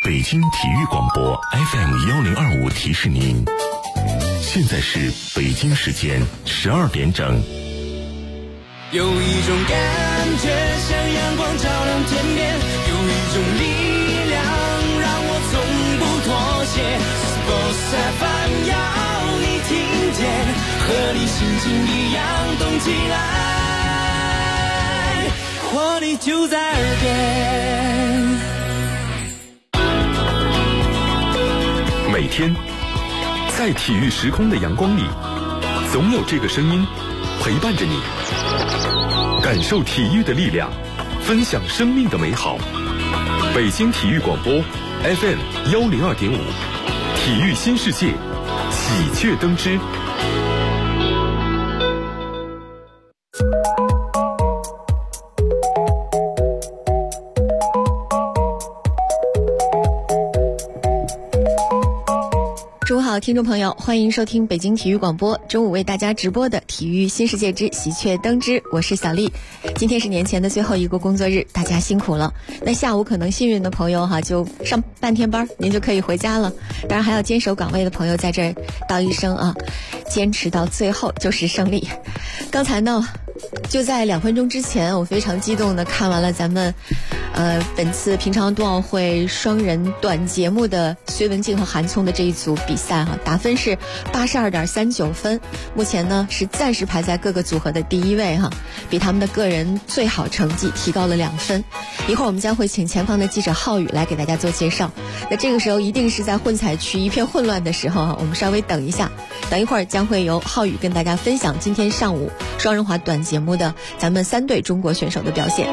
北京体育广播 FM1025提示您，现在是北京时间12点整。 有一种感觉像阳光照亮天边，有一种力量让我从不妥协。Sports FM 要你听见，和你心情一样动起来，活力就在耳边。 每天在体育时空的阳光里，总有这个声音陪伴着你，感受体育的力量，分享生命的美好。北京体育广播 FM102.5，体育新世界，喜鹊登枝。 中午好，听众朋友，欢迎收听北京体育广播中午为大家直播的体育新世界之喜鹊登枝，我是小丽。今天是年前的最后一个工作日，大家辛苦了。那下午可能幸运的朋友就上半天班，您就可以回家了。当然还要坚守岗位的朋友在这儿道一声啊，坚持到最后就是胜利。刚才呢就在2分钟之前，我非常激动的看完了咱们本次平昌冬奥会双人短节目的隋文静和韩聪的这一组比赛打分是82.39分，目前呢是暂时排在各个组合的第1位比他们的个人最好成绩提高了2分。一会儿我们将会请前方的记者浩宇来给大家做介绍。那这个时候一定是在混采区一片混乱的时候我们稍微等一下，等一会儿将会由浩宇跟大家分享今天上午双人滑短节目的咱们3队中国选手的表现。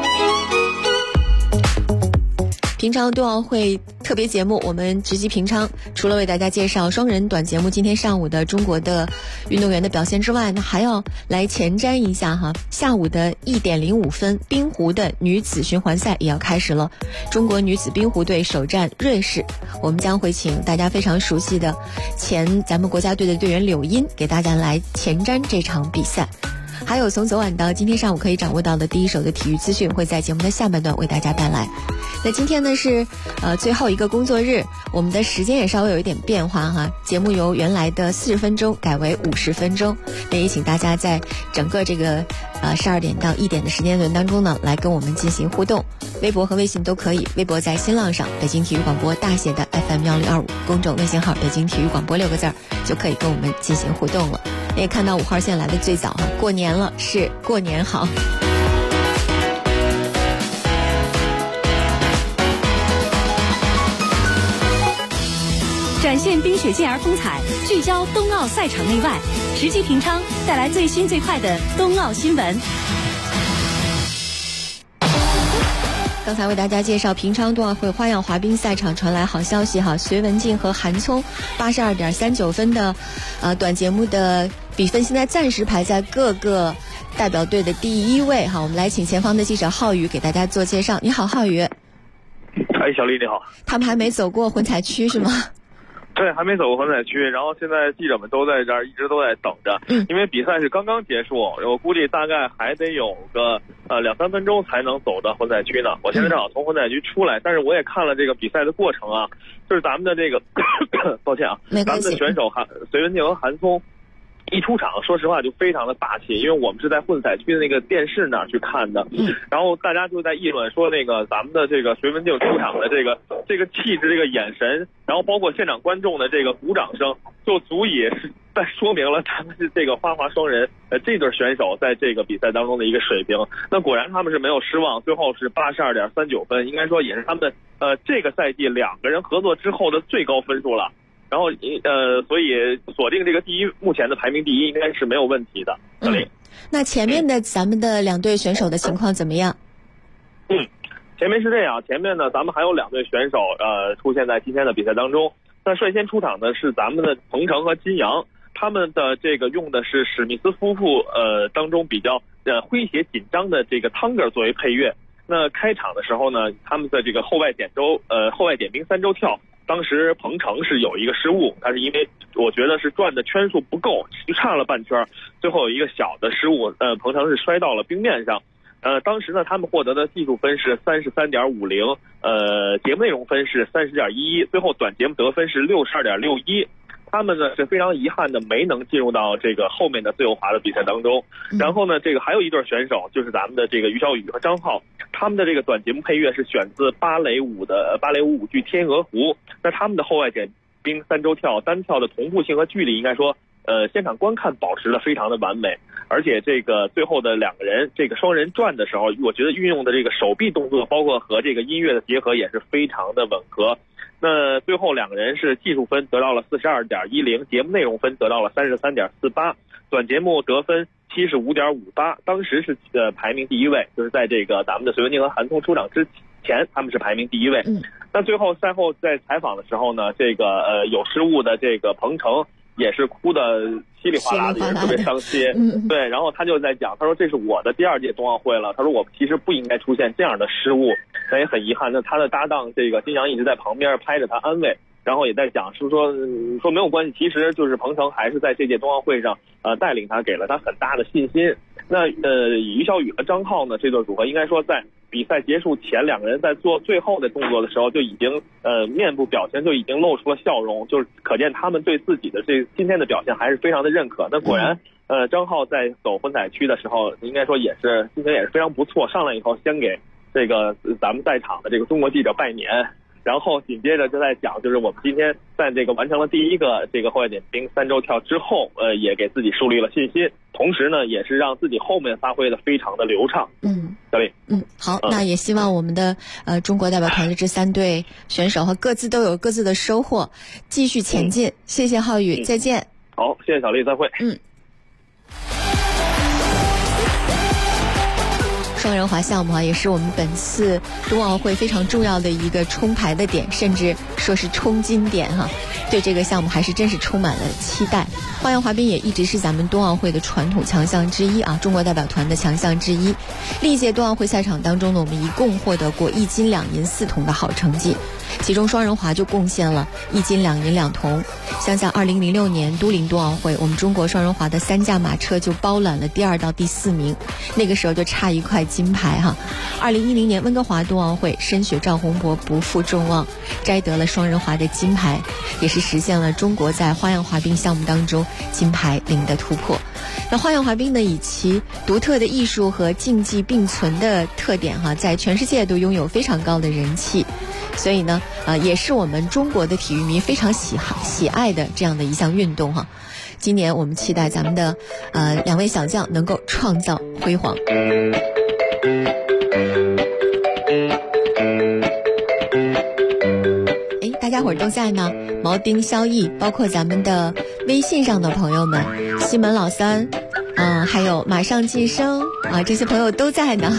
平昌冬奥会特别节目，我们直击平昌，除了为大家介绍双人短节目今天上午的中国的运动员的表现之外呢，还要来前瞻一下下午的1点05分冰壶的女子循环赛也要开始了。中国女子冰壶队首战瑞士，我们将会请大家非常熟悉的咱们国家队的队员柳茵给大家来前瞻这场比赛。还有从昨晚到今天上午可以掌握到的第一手的体育资讯，会在节目的下半段为大家带来。那今天呢是最后一个工作日，我们的时间也稍微有一点变化节目由原来的40分钟改为50分钟。那也请大家在整个这个12点到1点的时间段当中呢，来跟我们进行互动，微博和微信都可以。微博在新浪上北京体育广播大写的 FM1025， 公众微信号北京体育广播6个字就可以跟我们进行互动了。也看到5号线来的最早过年了，是过年好。 展现冰雪健儿风采，聚焦冬奥赛场内外，直击平昌，带来最新最快的冬奥新闻。 刚才为大家介绍平昌冬奥会花样滑冰赛场传来好消息隋文静和韩聪82.39分的短节目的比分现在暂时排在各个代表队的第1位我们来请前方的记者浩宇给大家做介绍。你好，浩宇。 小丽你好。 他们还没走过混采区是吗？ 对，还没走过混采区，然后现在记者们都在这儿，一直都在等着。因为比赛是刚刚结束，我估计大概还得有个2-3分钟才能走到混采区呢。我现在正好从混采区出来，但是我也看了这个比赛的过程就是咱们的这个抱歉咱们的选手隋文静和韩聪一出场，说实话就非常的霸气，因为我们是在混采区的那个电视那儿去看的，然后大家就在议论说咱们的这个隋文静出场的这个气质、这个眼神，然后包括现场观众的这个鼓掌声，就足以是在说明了他们是这个花滑双人这对选手在这个比赛当中的一个水平。那果然他们是没有失望，最后是82.39分，应该说也是他们这个赛季2个人合作之后的最高分数了。然后所以锁定这个目前的排名第1应该是没有问题的。 那前面的咱们的2队选手的情况怎么样？ 前面是这样，前面呢咱们还有2队选手出现在今天的比赛当中。那率先出场的是咱们的彭程和金阳，他们的这个用的是史密斯夫妇当中比较诙谐紧张的这个 Tango 作为配乐。那开场的时候呢，他们的这个后外点冰3周跳，当时彭程是有一个失误，但是因为我觉得是转的圈数不够，差了半圈，最后有一个小的失误，彭程是摔到了冰面上。 当时呢他们获得的技术分是33.50，节目内容分是30.11，最后短节目得分是62.61。他们呢是非常遗憾的没能进入到这个后面的自由滑的比赛当中。然后呢，这个还有一对选手，就是咱们的这个于小雨和张浩，他们的这个短节目配乐是选自芭蕾舞舞剧《天鹅湖》。那他们的后外剪冰三周跳单跳的同步性和距离，应该说现场观看保持的非常的完美。而且这个最后的两个人这个双人转的时候，我觉得运用的这个手臂动作，包括和这个音乐的结合也是非常的吻合。那最后两个人是技术分得到了42.10，节目内容分得到了33.48，短节目得分75.58，当时是排名第一位，就是在这个咱们的隋文静和韩聪出场之前，他们是排名第一位。那最后赛后在采访的时候呢，这个有失误的这个彭程也是哭的稀里哗啦的，也是特别伤心。对，然后他就在讲，他说这是我的第2届冬奥会了，他说我其实不应该出现这样的失误，他也很遗憾。那他的搭档这个金阳一直在旁边拍着他安慰，然后也在讲说没有关系，其实就是彭程还是在这届冬奥会上带领他，给了他很大的信心。那于小雨和张浩呢，这对组合应该说在比赛结束前，两个人在做最后的动作的时候就已经面部表情就已经露出了笑容，就是可见他们对自己的这今天的表现还是非常的认可。那果然张浩在走混采区的时候，应该说也是今天也是非常不错，上来以后先给这个咱们在场的这个中国记者拜年，然后紧接着就在讲，就是我们今天在这个完成了第一个这个后外剪冰三周跳之后，也给自己树立了信心，同时呢，也是让自己后面发挥的非常的流畅。小李， 好，那也希望我们的中国代表团的这3队选手和各自都有各自的收获，继续前进。谢谢浩宇，再见。 好，谢谢小丽，再会。 双人滑项目也是我们本次冬奥会非常重要的一个冲牌的点，甚至说是冲金点对这个项目还是真是充满了期待。花样滑冰也一直是咱们冬奥会的传统强项之一中国代表团的强项之一。历届冬奥会赛场当中呢，我们一共获得过1金2银4铜的好成绩，其中双人滑就贡献了1金2银2铜。想想2006年都灵冬奥会，我们中国双人滑的3驾马车就包揽了第2到第4名，那个时候就差1块金牌2010年温哥华冬奥会，深雪赵宏博不负众望，摘得了双人滑的金牌，也是实现了中国在花样滑冰项目当中金牌零的突破。那花样滑冰呢，以其独特的艺术和竞技并存的特点在全世界都拥有非常高的人气，所以呢也是我们中国的体育迷非常喜爱的这样的一项运动今年我们期待咱们的2位小将能够创造辉煌。大家伙儿都在呢，毛丁、萧毅，包括咱们的微信上的朋友们，西门老三还有马上晋升这些朋友都在呢。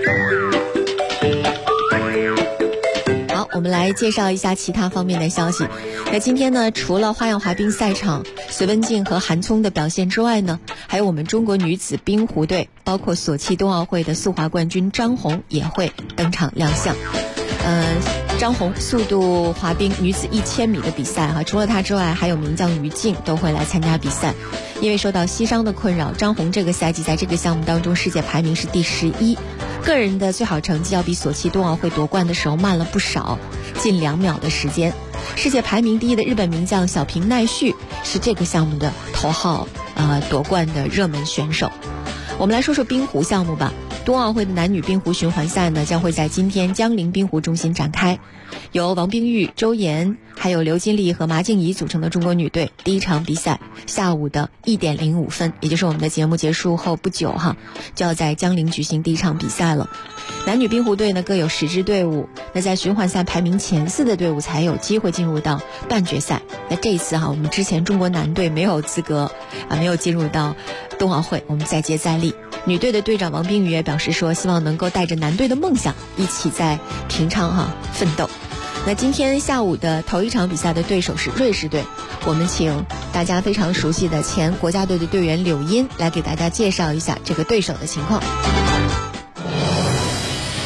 好，我们来介绍一下其他方面的消息。那今天呢，除了花样滑冰赛场隋文静和韩聪的表现之外呢，还有我们中国女子冰壶队，包括索契冬奥会的速滑冠军张红也会登场亮相。张红速度滑冰女子1000米的比赛除了她之外，还有名将于静都会来参加比赛。因为受到膝伤的困扰，张红这个赛季在这个项目当中世界排名是第11，个人的最好成绩要比索契冬奥会夺冠的时候慢了不少，近2秒的时间。世界排名第1的日本名将小平奈绪是这个项目的头号夺冠的热门选手。我们来说说冰壶项目吧。冬奥会的男女冰壶循环赛呢，将会在今天江陵冰壶中心展开，由王冰玉、周岩还有刘金丽和麻静怡组成的中国女队，第一场比赛下午的1点05分，也就是我们的节目结束后不久就要在江陵举行第一场比赛了。男女冰壶队呢各有10支队伍，那在循环赛排名前4的队伍才有机会进入到半决赛。那这一次我们之前中国男队没有资格没有进入到冬奥会，我们再接再厉。女队的队长王冰雨也表示说，希望能够带着男队的梦想一起在平昌奋斗。那今天下午的头一场比赛的对手是瑞士队，我们请大家非常熟悉的前国家队的队员柳茵来给大家介绍一下这个对手的情况。 我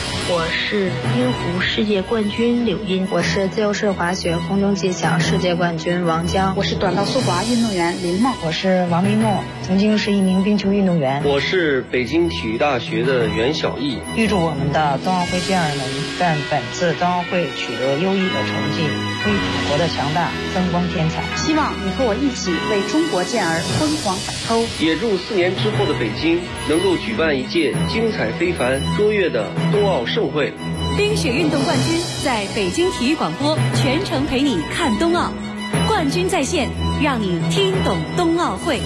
我是冰壶世界冠军柳茵。 我是自由式滑雪空中技巧世界冠军王江。 我是短道速滑运动员林梦。 我是王丽诺，曾经是一名冰球运动员。 我是北京体育大学的袁小艺。 预祝我们的冬奥会健儿们在本次冬奥会取得优异的成绩，为祖国的强大增光添彩。 希望你和我一起为中国健儿疯狂反抽。 也祝4年之后的北京能够举办一届精彩非凡、卓越的冬奥盛会。 冰雪运动冠军在北京体育广播全程陪你看冬奥，冠军在线，让你听懂冬奥会。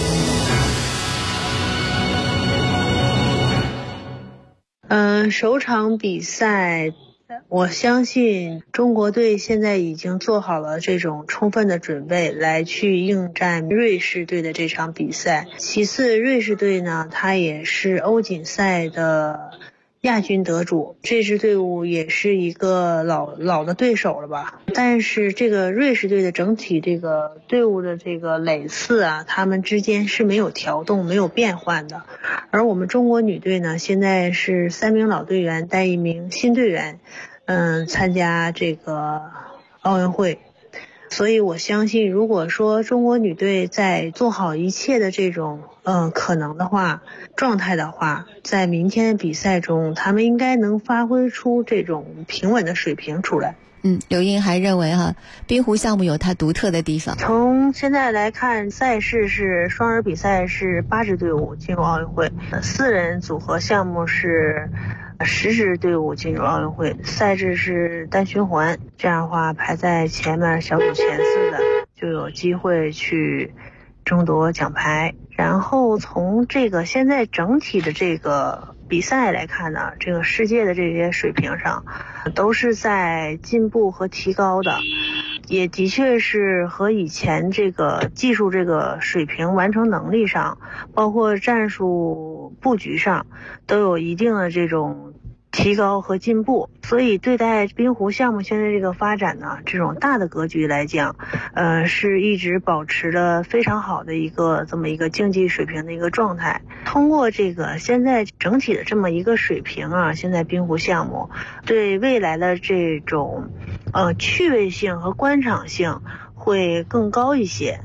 首场比赛，我相信中国队现在已经做好了这种充分的准备，来去应战瑞士队的这场比赛。其次，瑞士队呢，它也是欧锦赛的亚军得主，这支队伍也是一个老的对手了吧。但是这个瑞士队的整体这个队伍的这个垒次啊，他们之间是没有调动、没有变换的。而我们中国女队呢，现在是3名老队员带1名新队员，参加这个奥运会。所以我相信，如果说中国女队在做好一切的这种可能的话、状态的话，在明天的比赛中，他们应该能发挥出这种平稳的水平出来。 刘茵还认为冰壶项目有它独特的地方。 从现在来看，赛事是双人比赛是8支队伍进入奥运会，4人组合项目是10支队伍进入奥运会，赛制是单循环，这样的话排在前面小组前4的就有机会去争夺奖牌。然后从这个现在整体的这个比赛来看呢，这个世界的这些水平上都是在进步和提高的，也的确是和以前这个技术这个水平、完成能力上，包括战术布局上都有一定的这种提高和进步。所以对待冰壶项目现在这个发展呢，这种大的格局来讲，是一直保持着非常好的一个这么一个竞技水平的一个状态。通过这个现在整体的这么一个水平啊，现在冰壶项目对未来的这种趣味性和观赏性会更高一些。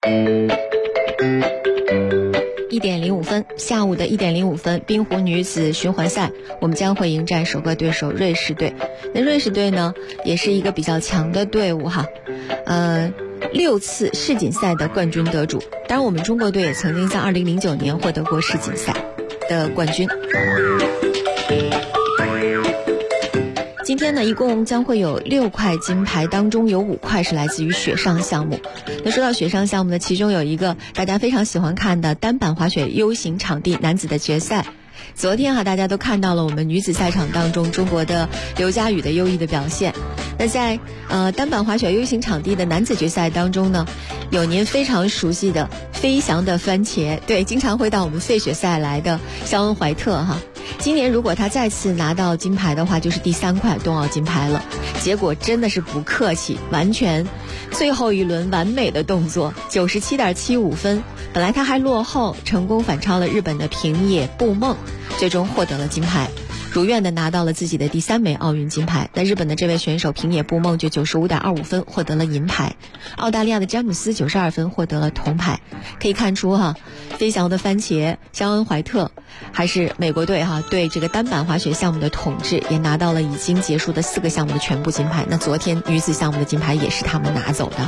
1点05分，下午的1点05分，冰壶女子循环赛，我们将会迎战首个对手瑞士队。那瑞士队呢，也是一个比较强的队伍6次世锦赛的冠军得主。当然，我们中国队也曾经在2009年获得过世锦赛的冠军。今天呢，一共将会有6块金牌，当中有5块是来自于雪上项目。那说到雪上项目呢，其中有一个大家非常喜欢看的单板滑雪 U 型场地男子的决赛。昨天大家都看到了我们女子赛场当中中国的刘佳宇的优异的表现。那在单板滑雪 U 型场地的男子决赛当中呢，有您非常熟悉的飞翔的番茄，对，经常会到我们费雪赛来的肖恩怀特今年如果他再次拿到金牌的话，就是第3块冬奥金牌了。结果真的是不客气，完全最后一轮完美的动作，97.75分，本来他还落后，成功反超了日本的平野步梦，最终获得了金牌，如愿的拿到了自己的第3枚奥运金牌。那日本的这位选手平野步梦就95.25分获得了银牌，澳大利亚的詹姆斯92分获得了铜牌。可以看出飞翔的番茄肖恩怀特还是美国队对这个单板滑雪项目的统治，也拿到了已经结束的4个项目的全部金牌。那昨天女子项目的金牌也是他们拿走的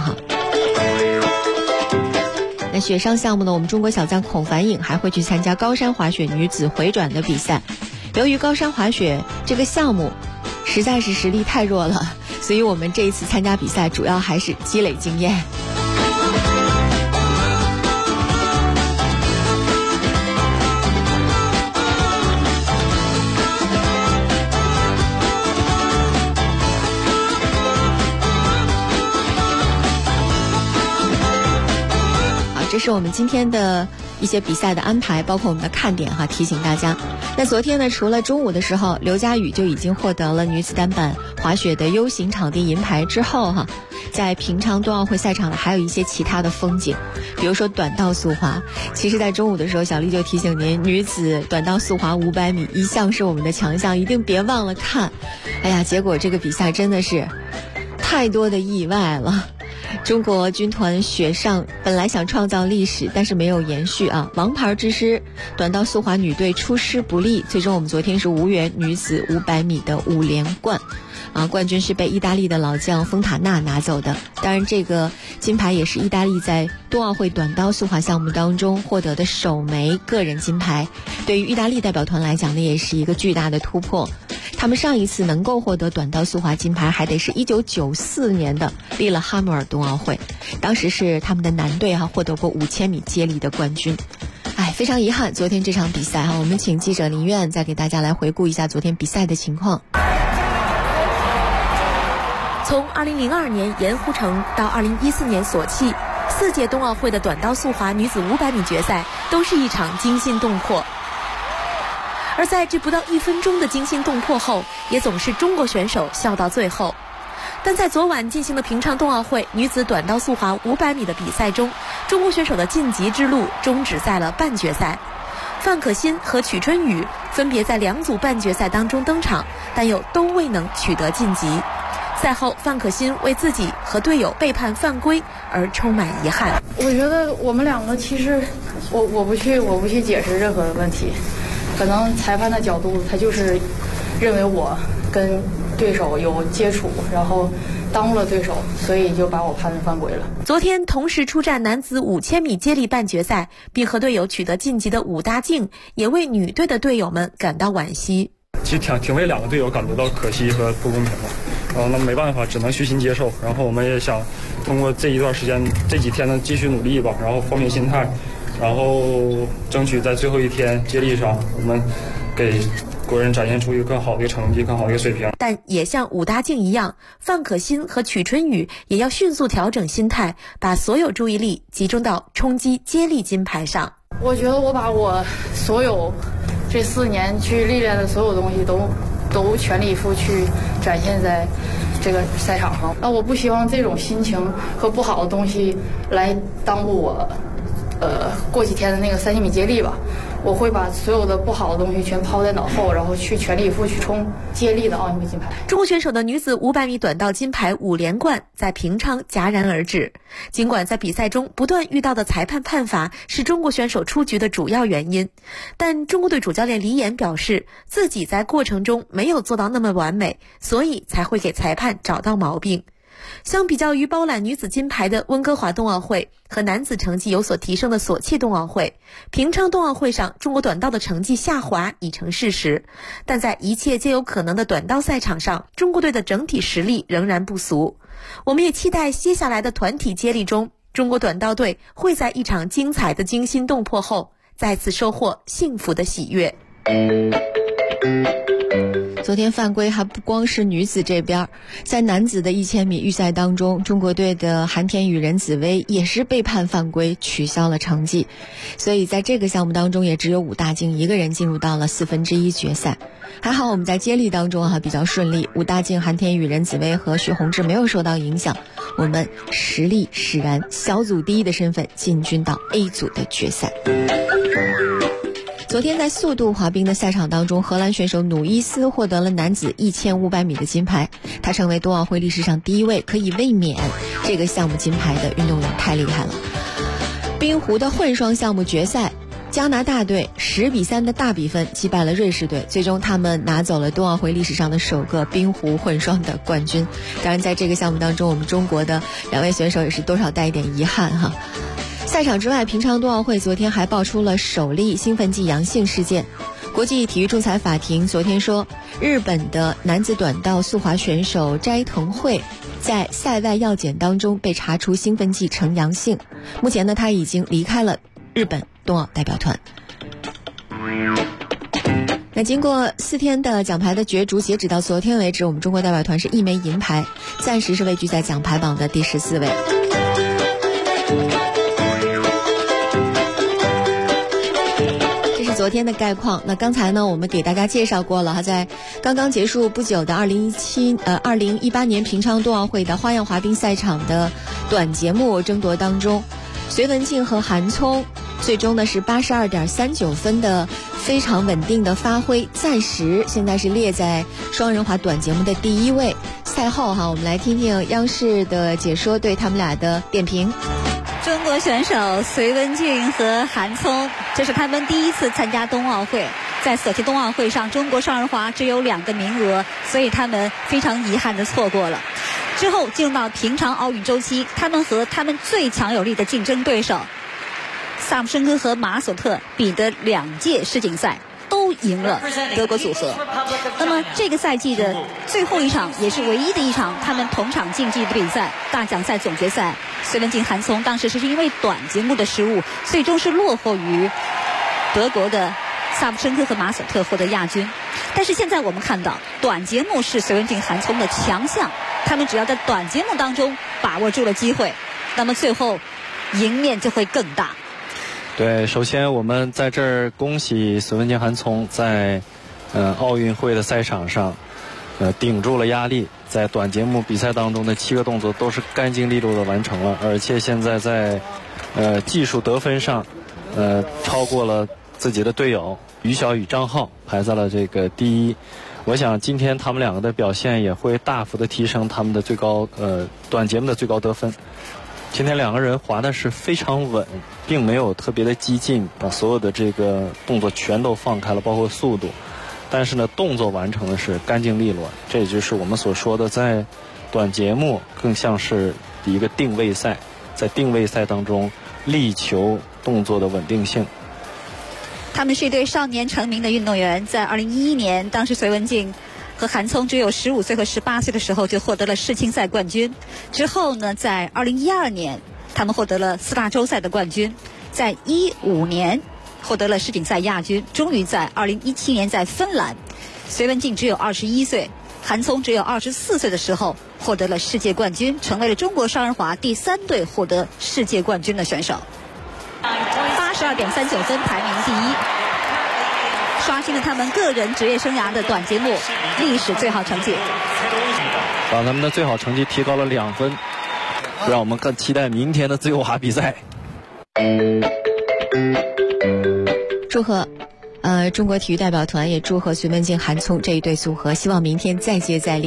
那雪上项目呢，我们中国小将孔凡颖还会去参加高山滑雪女子回转的比赛。由于高山滑雪这个项目实在是实力太弱了，所以我们这一次参加比赛主要还是积累经验。这是我们今天的一些比赛的安排，包括我们的看点哈，提醒大家。那昨天呢，除了中午的时候刘佳宇就已经获得了女子单板滑雪的 U 型场地银牌之后哈，在平昌冬奥会赛场呢还有一些其他的风景，比如说短道速滑。其实在中午的时候小丽就提醒您，女子短道速滑500米一向是我们的强项，一定别忘了看。哎呀，结果这个比赛真的是太多的意外了。中国军团雪上本来想创造历史，但是没有延续啊！王牌之师短道速滑女队出师不利，最终我们昨天是无缘女子500米的5连冠，冠军是被意大利的老将丰塔纳拿走的。当然，这个金牌也是意大利在冬奥会短道速滑项目当中获得的首枚个人金牌，对于意大利代表团来讲呢，也是一个巨大的突破。他们上一次能够获得短道速滑金牌，还得是1994年的利勒哈默尔冬奥会，当时是他们的男队获得过5000米接力的冠军。非常遗憾，昨天这场比赛我们请记者林苑再给大家来回顾一下昨天比赛的情况。 从2002年盐湖城到2014年索契，4届冬奥会的短道速滑女子500米决赛都是一场惊心动魄。而在这不到1分钟的惊心动魄后，也总是中国选手笑到最后。但在昨晚进行的平昌冬奥会女子短道速滑500米的比赛中，中国选手的晋级之路终止在了半决赛。范可新和曲春雨分别在2组半决赛当中登场，但又都未能取得晋级。赛后，范可新为自己和队友背叛犯规而充满遗憾。 我觉得我们两个其实，我不去解释任何的问题。可能裁判的角度，他就是认为我跟对手有接触，然后耽误了对手，所以就把我判成犯规了。 昨天同时出战男子5000米接力半决赛，并和队友取得晋级的武大靖，也为女队的队友们感到惋惜。 其实挺为2个队友感觉到可惜和不公平的，然后那没办法，只能虚心接受。然后我们也想通过这一段时间、这几天的继续努力吧，然后放平心态。然后争取在最后一天接力上，我们给国人展现出一个更好的一个成绩、更好的一个水平。 但也像武大靖一样，范可新和曲春雨也要迅速调整心态，把所有注意力集中到冲击接力金牌上。 我觉得我把我所有这4年去历练的所有东西都全力以赴去展现在这个赛场上。那我不希望这种心情和不好的东西来耽误我过几天的那个3000米接力吧。我会把所有的不好的东西全抛在脑后，然后去全力以赴去冲接力的奥运会金牌。 中国选手的女子500米短道金牌5连冠在平昌戛然而止。尽管在比赛中不断遇到的裁判判罚是中国选手出局的主要原因，但中国队主教练李岩表示，自己在过程中没有做到那么完美，所以才会给裁判找到毛病。相比较于包揽女子金牌的温哥华冬奥会和男子成绩有所提升的索契冬奥会，平昌冬奥会上中国短道的成绩下滑已成事实。但在一切皆有可能的短道赛场上，中国队的整体实力仍然不俗。我们也期待接下来的团体接力中，中国短道队会在一场精彩的惊心动魄后再次收获幸福的喜悦。 昨天犯规还不光是女子这边，在男子的1000米预赛当中，中国队的韩田宇、任子威也是被判犯规取消了成绩，所以在这个项目当中也只有武大靖一个人进入到了1/4决赛。还好我们在接力当中比较顺利，武大靖、韩田宇、任子威和徐宏志没有受到影响，我们实力使然，小组第1的身份进军到 A 组的决赛。昨天在速度滑冰的赛场当中，荷兰选手努伊斯获得了男子1500米的金牌，他成为冬奥会历史上第1位可以卫冕这个项目金牌的运动员，太厉害了。冰壶的混双项目决赛，加拿大队10-3的大比分击败了瑞士队，最终他们拿走了冬奥会历史上的首个冰壶混双的冠军。当然在这个项目当中，我们中国的2位选手也是多少带一点遗憾哈。赛场之外，平昌冬奥会昨天还爆出了首例兴奋剂阳性事件。国际体育仲裁法庭昨天说，日本的男子短道速滑选手斋藤惠在赛外药检当中被查出兴奋剂呈阳性，目前呢他已经离开了日本冬奥代表团。那经过4天的奖牌的角逐，截止到昨天为止，我们中国代表团是1枚银牌，暂时是位居在奖牌榜的第14位。 天的概况。那刚才呢，我们给大家介绍过了哈，在刚刚结束不久的2018年平昌冬奥会的花样滑冰赛场的短节目争夺当中，隋文静和韩聪最终呢是82.39分的非常稳定的发挥，暂时现在是列在双人滑短节目的第1位。赛后哈，我们来听听央视的解说对他们俩的点评。 中国选手隋文静和韩聪，这是他们第一次参加冬奥会。在索契冬奥会上，中国双人滑只有2个名额，所以他们非常遗憾地错过了。之后进入到平昌奥运周期，他们和他们最强有力的竞争对手萨姆申科和马索特比的2届世锦赛都赢了德国组合。那么这个赛季的最后一场，也是唯一的一场他们同场竞技的比赛——大奖赛总决赛，隋文静、韩聪当时是因为短节目的失误，最终是落后于德国的萨姆申科和马索特，获得亚军。但是现在我们看到，短节目是隋文静、韩聪的强项，他们只要在短节目当中把握住了机会，那么最后赢面就会更大。 对，首先我们在这儿恭喜隋文静、韩聪在奥运会的赛场上顶住了压力，在短节目比赛当中的7个动作都是干净利落的完成了，而且现在在技术得分上超过了自己的队友于晓宇、张浩，排在了这个第1。我想今天他们2个的表现也会大幅的提升他们的最高短节目的最高得分。今天2个人滑的是非常稳，并没有特别的激进，把所有的这个动作全都放开了，包括速度。但是呢，动作完成的是干净利落，这也就是我们所说的在短节目更像是一个定位赛，在定位赛当中力求动作的稳定性。 他们是一对少年成名的运动员，在2011年，当时隋文静和韩聪只有15岁和18岁的时候就获得了世青赛冠军。之后呢，在2012年，他们获得了4大洲赛的冠军，在15年获得了世锦赛亚军。终于在2017年在芬兰，隋文静只有21岁，韩聪只有24岁的时候获得了世界冠军，成为了中国双人滑第3队获得世界冠军的选手。82.39分排名第1，刷新了他们个人职业生涯的短节目历史最好成绩， 把他们的最好成绩提高了2分，让我们更期待明天的自由滑比赛。 祝贺中国体育代表团，也祝贺隋文静、韩聪这一对组合，希望明天再接再厉。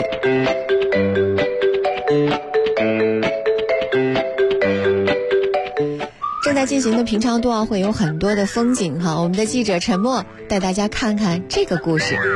正在进行的平昌冬奥会有很多的风景哈，我们的记者陈默带大家看看这个故事。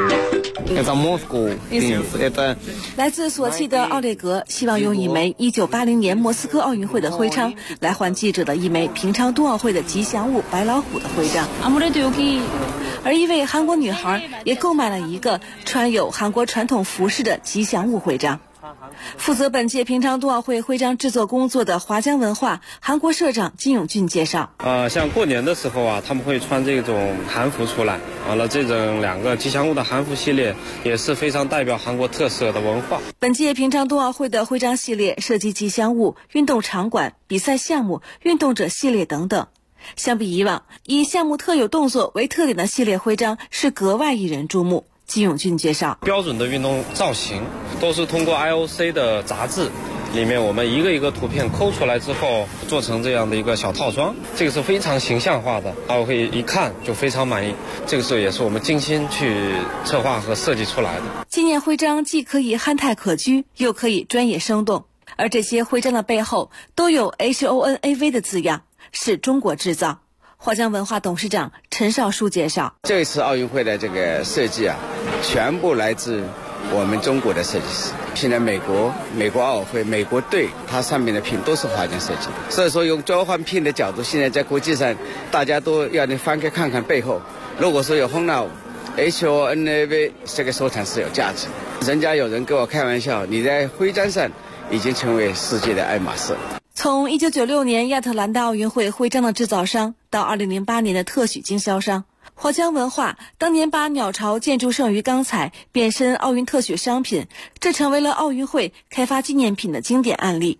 来自索契的奥列格希望用一枚1980年莫斯科奥运会的徽章来换记者的一枚平昌冬奥会的吉祥物白老虎的徽章。而一位韩国女孩也购买了一个穿有韩国传统服饰的吉祥物徽章。负责本届平昌冬奥会徽章制作工作的华江文化韩国社长金永俊介绍， 像过年的时候啊，他们会穿这种韩服出来，完了这种2个吉祥物的韩服系列也是非常代表韩国特色的文化。 本届平昌冬奥会的徽章系列涉及吉祥物、运动场馆、比赛项目、运动者系列等等。相比以往，以项目特有动作为特点的系列徽章是格外引人注目。金永俊介绍， 标准的运动造型都是通过 IOC 的杂志里面我们一个一个图片抠出来之后做成这样的一个小套装，这个是非常形象化的，我可以一看就非常满意，这个是也是我们精心去策划和设计出来的。 纪念徽章既可以憨态可掬，又可以专业生动，而这些徽章的背后都有 HONAV 的字样，是中国制造。华江文化董事长陈少书介绍， 这次奥运会的这个设计啊，全部来自我们中国的设计师。现在美国奥委会美国队它上面的品都是华江设计的，所以说用交换品的角度，现在在国际上大家都要你翻开看看背后，如果说有 HONAV 这个收藏是有价值。人家有人跟我开玩笑，你在徽章上已经成为世界的爱马仕。 从1996年亚特兰大奥运会徽章的制造商到2008年的特许经销商，华江文化当年把鸟巢建筑剩余钢材变身奥运特许商品，这成为了奥运会开发纪念品的经典案例。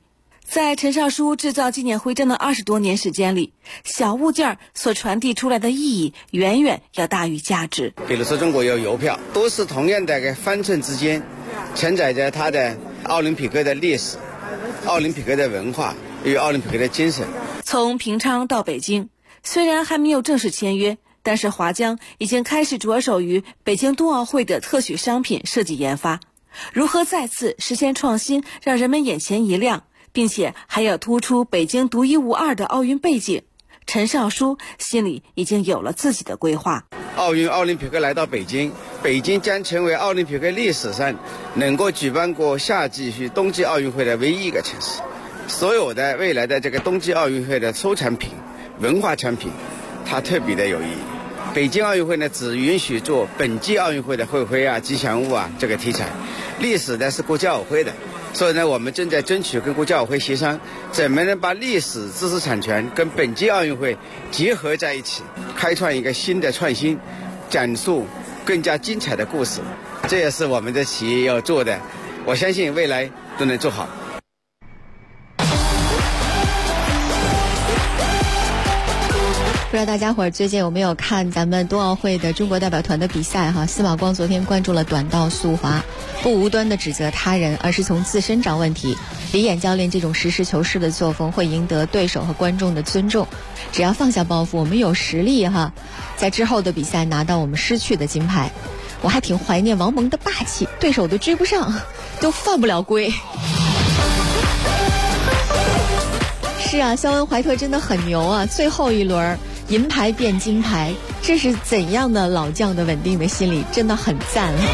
在陈少书制造纪念徽章的20多年时间里，小物件所传递出来的意义远远要大于价值。 比如说中国有邮票，都是同样的方寸之间承载着它的奥林匹克的历史、奥林匹克的文化与奥林匹克的精神。 从平昌到北京，虽然还没有正式签约，但是华江已经开始着手于北京冬奥会的特许商品设计研发，如何再次实现创新，让人们眼前一亮，并且还要突出北京独一无二的奥运背景。陈少书心里已经有了自己的规划。 奥林匹克来到北京，北京将成为奥林匹克历史上能够举办过夏季与冬季奥运会的唯一一个城市。所有的未来的这个冬季奥运会的收藏品、文化产品，它特别的有意义。北京奥运会呢，只允许做本届奥运会的会徽啊、吉祥物啊这个题材，历史呢是国家奥会的。所以呢，我们正在争取跟国家奥会协商，怎么能把历史知识产权跟本届奥运会结合在一起，开创一个新的创新，讲述更加精彩的故事。这也是我们的企业要做的，我相信未来都能做好。 不知道大家伙儿最近有没有看咱们冬奥会的中国代表团的比赛哈？司马光昨天关注了短道速滑，不无端的指责他人，而是从自身找问题。李岩教练这种实事求是的作风会赢得对手和观众的尊重。只要放下包袱，我们有实力哈，在之后的比赛拿到我们失去的金牌。我还挺怀念王蒙的霸气，对手都追不上，都犯不了规。是啊，肖恩怀特真的很牛啊！最后一轮银牌变金牌，这是怎样的老将的稳定的心理，真的很赞啊！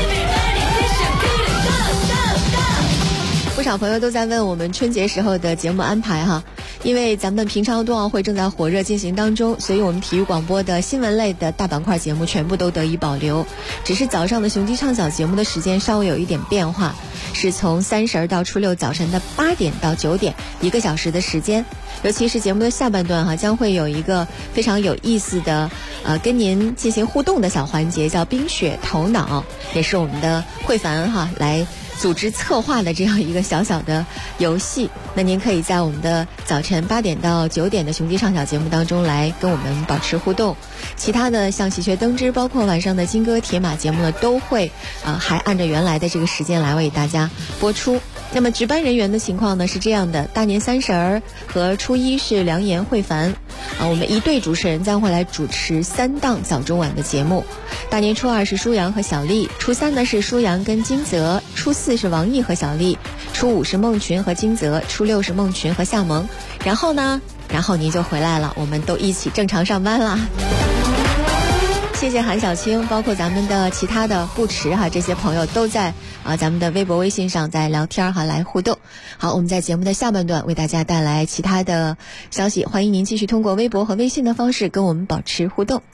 不少朋友都在问我们春节时候的节目安排哈，因为咱们平昌冬奥会正在火热进行当中，所以我们体育广播的新闻类的大板块节目全部都得以保留，只是早上的雄鸡唱晓节目的时间稍微有一点变化，是从30到初六早晨的8点到9点，1个小时的时间。尤其是节目的下半段哈，将会有一个非常有意思的跟您进行互动的小环节，叫冰雪头脑，也是我们的慧凡哈来组织策划的这样一个小小的游戏。那您可以在我们的早晨8点到9点的雄鸡唱晓节目当中来跟我们保持互动。其他的像喜鹊登枝，包括晚上的金戈铁马节目呢，都会还按照原来的这个时间来为大家播出。那么值班人员的情况呢是这样的，大年30和初一是梁岩、慧凡，我们一对主持人将会来主持3档早中晚的节目。大年初2是舒阳和小丽，初3呢是舒阳跟金泽，初4是王毅和小丽，初5是孟群和金泽，初6是孟群和夏萌。然后您就回来了，我们都一起正常上班啦。谢谢韩小青，包括咱们的其他的不迟哈，这些朋友都在咱们的微博微信上在聊天哈，来互动。好，我们在节目的下半段为大家带来其他的消息，欢迎您继续通过微博和微信的方式跟我们保持互动。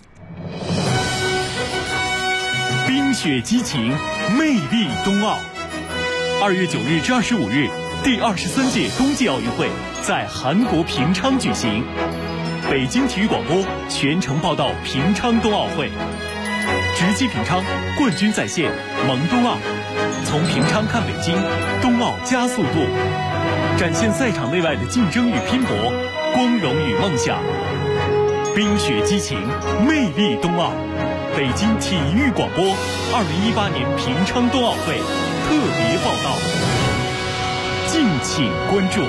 冰雪激情，魅力冬奥。2月9日至25日，第23届冬季奥运会在韩国平昌举行。北京体育广播全程报道平昌冬奥会，直击平昌，冠军在线，萌冬奥，从平昌看北京，冬奥加速度，展现赛场内外的竞争与拼搏，光荣与梦想。冰雪激情，魅力冬奥，北京体育广播2018年平昌冬奥会特别报道，敬请关注。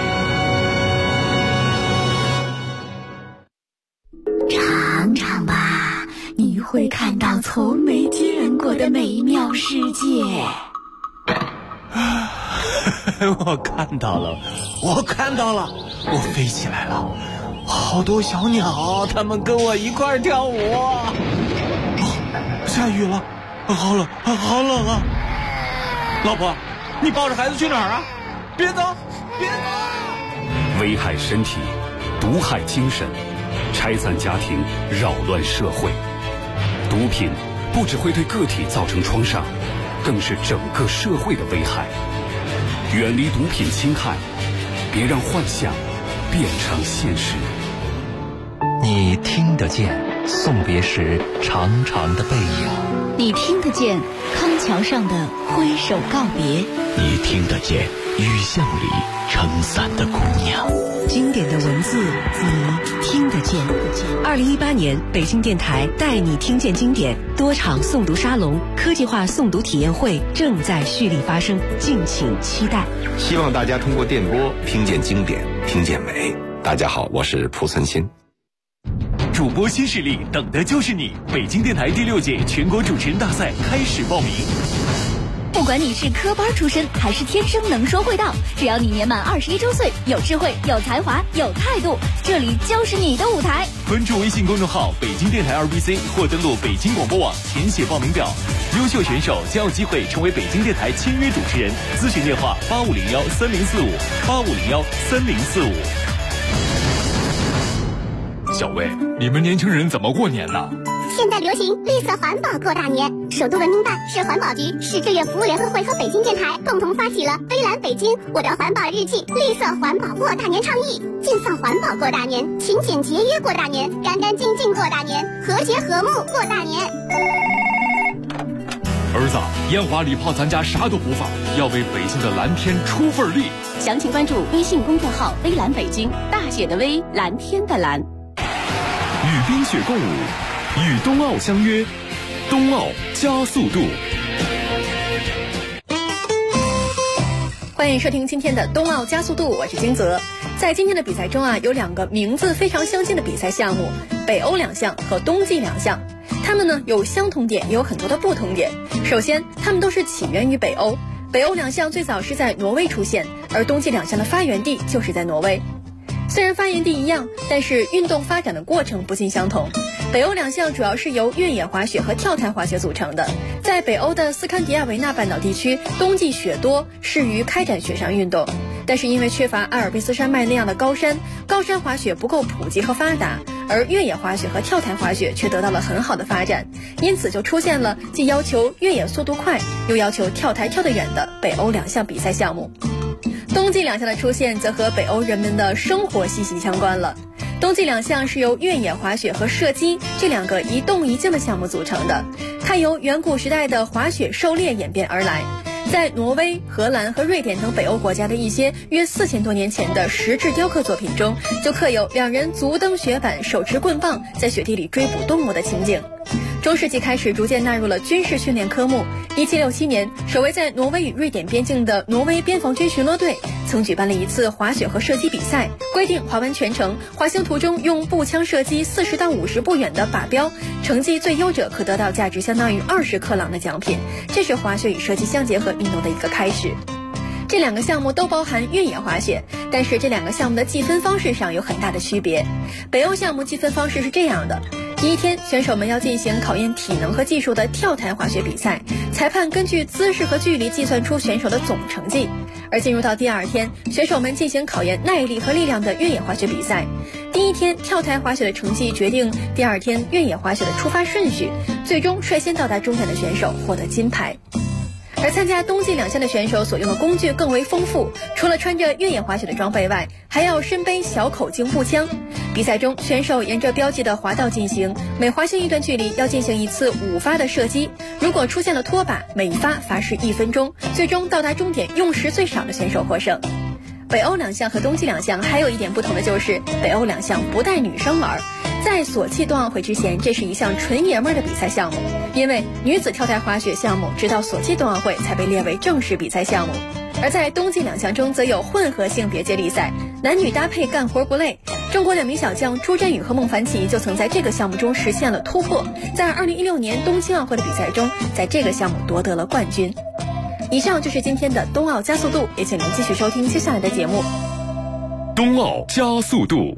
尝尝吧，你会看到从没见过的美妙世界。 我看到了，我飞起来了，好多小鸟，它们跟我一块跳舞。下雨了，好冷啊！老婆，你抱着孩子去哪儿啊？别走！ 危害身体，毒害精神，拆散家庭，扰乱社会。毒品不只会对个体造成创伤，更是整个社会的危害。远离毒品侵害，别让幻想变成现实。 你听得见送别时长长的背影， 你听得见康桥上的挥手告别， 你听得见雨巷里撑伞的姑娘。 经典的文字，你听得见。2018年，北京电台带你听见经典多场诵读沙龙、科技化诵读体验会正在蓄力发生，敬请期待。 希望大家通过电波听见经典，听见美。大家好，我是蒲存昕。 主播新势力，等的就是你！北京电台第6届全国主持人大赛开始报名。 不管你是科班出身还是天生能说会道，只要你年满21周岁，有智慧、有才华、有态度，这里就是你的舞台。 关注微信公众号北京电台 RBC 或登录北京广播网填写报名表，优秀选手将有机会成为北京电台签约主持人。咨询电话85013045，85013045。 小魏，你们年轻人怎么过年呢？ 现在流行绿色环保过大年，首都文明办、市环保局、市志愿服务联合会和北京电台共同发起了“微蓝北京，我的环保日记”绿色环保过大年倡议，尽放环保过大年，勤俭节约过大年，干干净净过大年，和谐和睦过大年。 儿子，烟花礼炮咱家啥都不放，要为北京的蓝天出份力。 详情关注微信公众号“微蓝北京”，大写的微，蓝天的蓝。 与冰雪共舞，与冬奥相约，冬奥加速度。 欢迎收听今天的冬奥加速度，我是金泽。在今天的比赛中有2个名字非常相近的比赛项目，北欧2项和冬季2项。它们呢有相同点，也有很多的不同点。首先，它们都是起源于北欧。北欧2项最早是在挪威出现，而冬季2项的发源地就是在挪威。虽然发源地一样，但是运动发展的过程不尽相同。北欧2项主要是由越野滑雪和跳台滑雪组成的。在北欧的斯堪的维纳半岛地区，冬季雪多，适于开展雪上运动。但是因为缺乏阿尔卑斯山脉那样的高山滑雪不够普及和发达，而越野滑雪和跳台滑雪却得到了很好的发展，因此就出现了既要求越野速度快，又要求跳台跳得远的北欧2项比赛项目。冬季2项的出现则和北欧人们的生活息息相关了。冬季2项是由越野滑雪和射击这2个一动一静的项目组成的，它由远古时代的滑雪狩猎演变而来。在挪威、荷兰和瑞典等北欧国家的一些约4000多年前的石质雕刻作品中，就刻有2人足蹬雪板，手持棍棒，在雪地里追捕动物的情景。中世纪开始逐渐纳入了军事训练科目。1767年，守卫在挪威与瑞典边境的挪威边防军巡逻队曾举办了一次滑雪和射击比赛，规定滑完全程，滑行途中用步枪射击40到50步远的靶标，成绩最优者可得到价值相当于20克朗的奖品。这是滑雪与射击相结合运动的一个开始。这2个项目都包含越野滑雪，但是这2个项目的计分方式上有很大的区别。北欧项目计分方式是这样的：第一天，选手们要进行考验体能和技术的跳台滑雪比赛，裁判根据姿势和距离计算出选手的总成绩。而进入到第2天，选手们进行考验耐力和力量的越野滑雪比赛。第1天跳台滑雪的成绩决定第2天越野滑雪的出发顺序，最终率先到达终点的选手获得金牌。而参加冬季2项的选手所用的工具更为丰富，除了穿着越野滑雪的装备外，还要身背小口径步枪。比赛中，选手沿着标记的滑道进行，每滑行一段距离要进行一次5发的射击，如果出现了脱靶，每一发罚时1分钟，最终到达终点用时最少的选手获胜。北欧2项和冬季2项还有一点不同的就是，北欧2项不带女生玩。在索契冬奥会之前，这是一项纯爷们儿的比赛项目，因为女子跳台滑雪项目直到索契冬奥会才被列为正式比赛项目。而在冬季2项中则有混合性别接力赛，男女搭配干活不累。中国2名小将朱振宇和孟凡奇就曾在这个项目中实现了突破，在2016年东京奥会的比赛中，在这个项目夺得了冠军。以上就是今天的冬奥加速度，也请您继续收听接下来的节目。 冬奥加速度。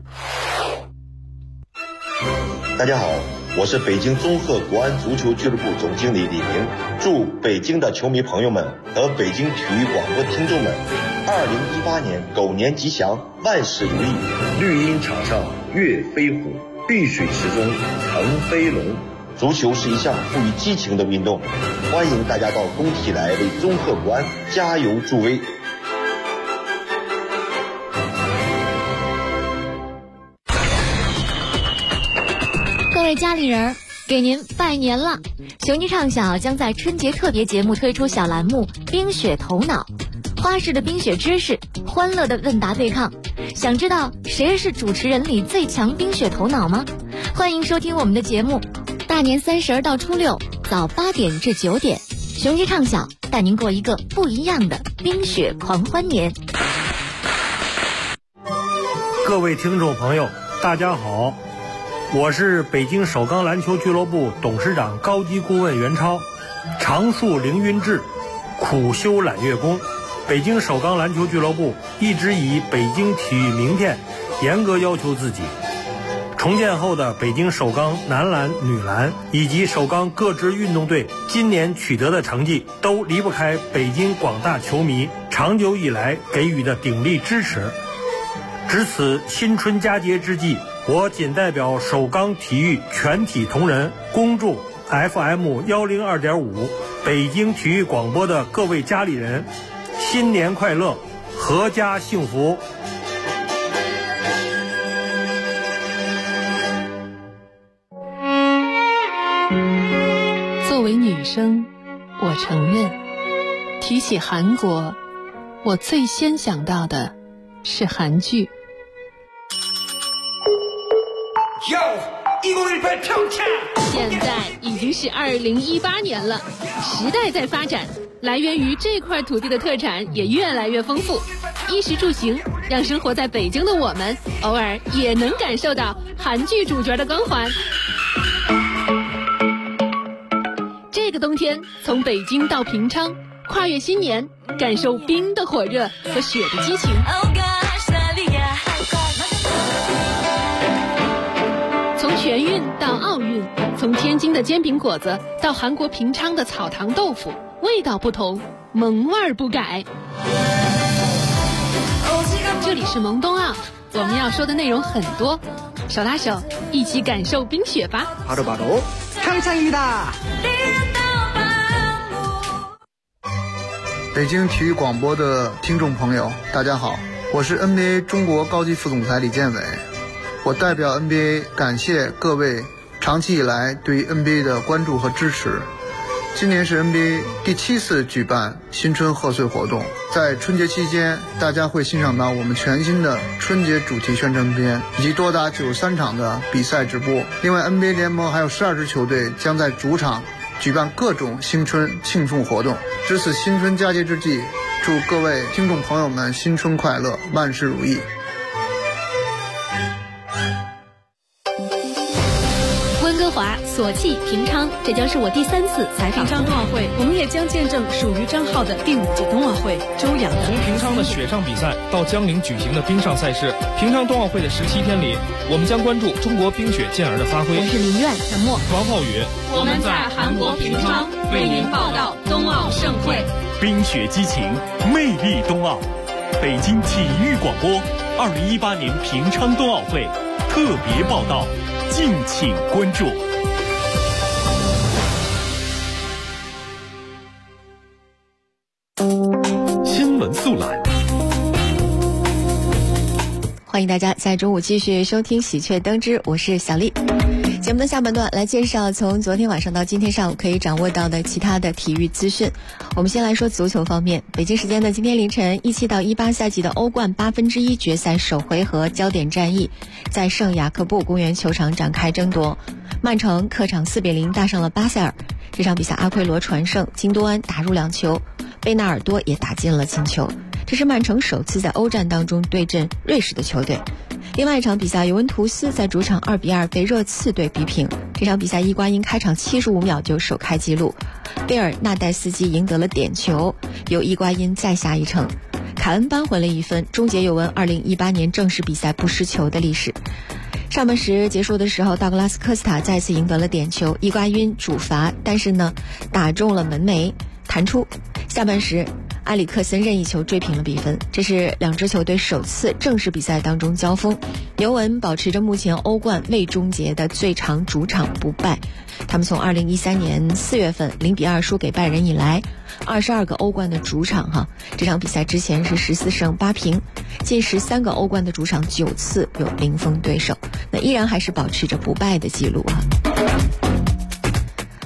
大家好，我是北京综合国安足球俱乐部总经理李明。祝北京的球迷朋友们和北京体育广播听众们2018年狗年吉祥，万事如意。绿茵场上跃飞虎，碧水池中腾飞龙。足球是一项富于激情的运动，欢迎大家到工体来为综合国安加油助威。 各位家里人，给您拜年了！雄鸡唱小将在春节特别节目推出小栏目《冰雪头脑》， 花式的冰雪知识，欢乐的问答对抗。想知道谁是主持人里最强冰雪头脑吗？欢迎收听我们的节目，大年30到初6早8点至9点，雄鸡唱晓，带您过一个不一样的冰雪狂欢年。 各位听众朋友，大家好，我是北京首钢篮球俱乐部董事长高级顾问袁超。常树凌云志，苦修揽月功。北京首钢篮球俱乐部一直以北京体育名片严格要求自己。重建后的北京首钢男篮、女篮以及首钢各支运动队今年取得的成绩，都离不开北京广大球迷长久以来给予的鼎力支持。值此新春佳节之际，我谨代表首钢体育全体同仁，恭祝 FM 102.5北京体育广播的各位家里人新年快乐，阖家幸福。 作为女生，我承认，提起韩国，我最先想到的是韩剧。 现在已经是2018年了，时代在发展，来源于这块土地的特产也越来越丰富，衣食住行让生活在北京的我们偶尔也能感受到韩剧主角的光环。这个冬天，从北京到平昌，跨越新年，感受冰的火热和雪的激情。从全运到奥运，从天津的煎饼果子到韩国平昌的草堂豆腐，味道不同，萌味儿不改。这里是萌冬奥，我们要说的内容很多，手拉手一起感受冰雪吧。 바로바로 평창입니다。 北京体育广播的听众朋友，大家好，我是 NBA 中国高级副总裁李建伟。我代表 NBA 感谢各位长期以来对 NBA 的关注和支持。今年是 NBA 第7次举办新春贺岁活动，在春节期间，大家会欣赏到我们全新的春节主题宣传片，以及多达93场的比赛直播。另外 NBA 联盟还有12支球队将在主场举办各种新春庆祝活动。值此新春佳节之际，祝各位听众朋友们新春快乐，万事如意。 温哥华、索契、平昌，这将是我第3次采访平昌冬奥会，我们也将见证属于张浩的第5届冬奥会。周洋从平昌的雪上比赛到江陵举行的冰上赛事，平昌冬奥会的17天里，我们将关注中国冰雪健儿的发挥。 我是林苑、陈默、 王浩宇， 我们在韩国平昌为您报道冬奥盛会。 冰雪激情，魅力冬奥。北京体育广播2018年平昌冬奥会特别报道，敬请关注。 新闻速览， 欢迎大家在中午继续收听《喜鹊登之》，我是小丽。节目的下半段来介绍从昨天晚上到今天上午可以掌握到的其他的体育资讯。我们先来说足球方面，北京时间的今天凌晨，17到18赛季的欧冠1/8决赛首回合焦点战役在圣雅各布公园球场展开争夺。曼城客场4比0大胜了巴塞尔。这场比赛阿奎罗传胜，金多安打入2球，贝纳尔多也打进了进球。这是曼城首次在欧战当中对阵瑞士的球队。另外一场比赛，尤文图斯在主场2比2被热刺队逼平。这场比赛伊瓜因开场75秒就首开纪录，贝尔纳代斯基赢得了点球，由伊瓜因再下一城。凯恩扳回了1分，终结尤文2018年正式比赛不失球的历史。上半时结束的时候，道格拉斯科斯塔再次赢得了点球，伊瓜因主罚，但是呢打中了门楣弹出。下半时埃里克森任意球追平了比分，这是两支球队首次正式比赛当中交锋。尤文保持着目前欧冠未终结的最长主场不败，他们从2013年4月份0比2输给拜仁以来，22个欧冠的主场这场比赛之前是14胜8平，近13个欧冠的主场9次有零封对手，那依然还是保持着不败的记录